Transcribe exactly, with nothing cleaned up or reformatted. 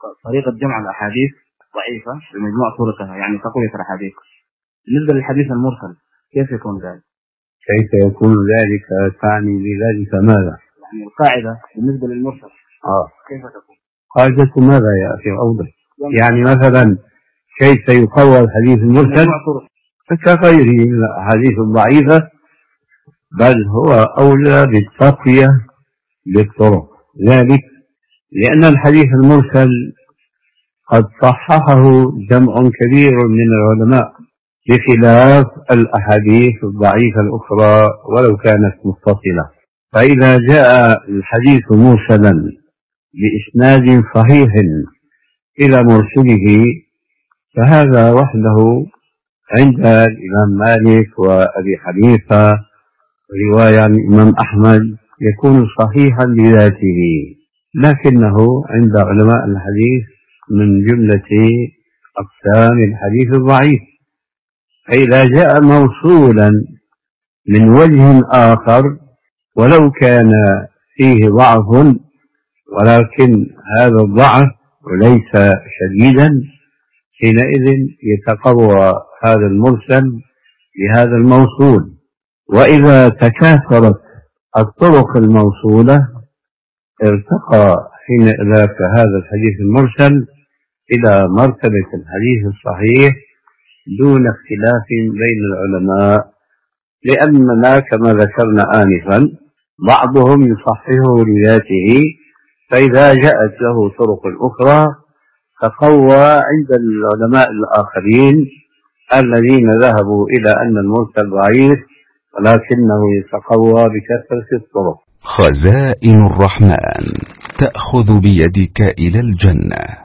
طريقة جمع الأحاديث ضعيفة بمجموع طرقها، يعني تقوية الأحاديث. بالنسبة للحديث المرسل كيف يكون ذلك؟ كيف يكون ذلك؟ تعني بذلك ماذا؟ يعني القاعدة بالنسبة للمرسل آه. كيف تكون؟ قاعدة ماذا يا أخي أوضح؟ يعني مثلا كيف يقوى الحديث المرسل كغيره من الأحاديث الضعيفة، بل هو أولى بالتقوية بالطرق، ذلك لأن الحديث المرسل قد صححه جمع كبير من العلماء بخلاف الأحاديث الضعيفة الأخرى ولو كانت متصلة. فإذا جاء الحديث مرسلا بإسناد صحيح إلى مرسله فهذا وحده عند الإمام مالك وأبي حنيفة رواية عن الإمام أحمد يكون صحيحا لذاته، لكنه عند علماء الحديث من جملة أقسام الحديث الضعيف. فإذا جاء موصولا من وجه آخر ولو كان فيه ضعف ولكن هذا الضعف وليس شديدا، حينئذ يتقوى هذا المرسل بهذا الموصول. وإذا تكاثرت الطرق الموصولة ارتقى حين ذاك هذا الحديث المرسل إلى مرتبة الحديث الصحيح دون اختلاف بين العلماء، لأننا كما ذكرنا آنفا بعضهم يصححه لذاته، فإذا جاءت له طرق أخرى تقوى عند العلماء الآخرين الذين ذهبوا إلى أن المرسل ضعيف ولكنه يتقوى بكثرة الطرق. خزائن الرحمن تأخذ بيدك إلى الجنة.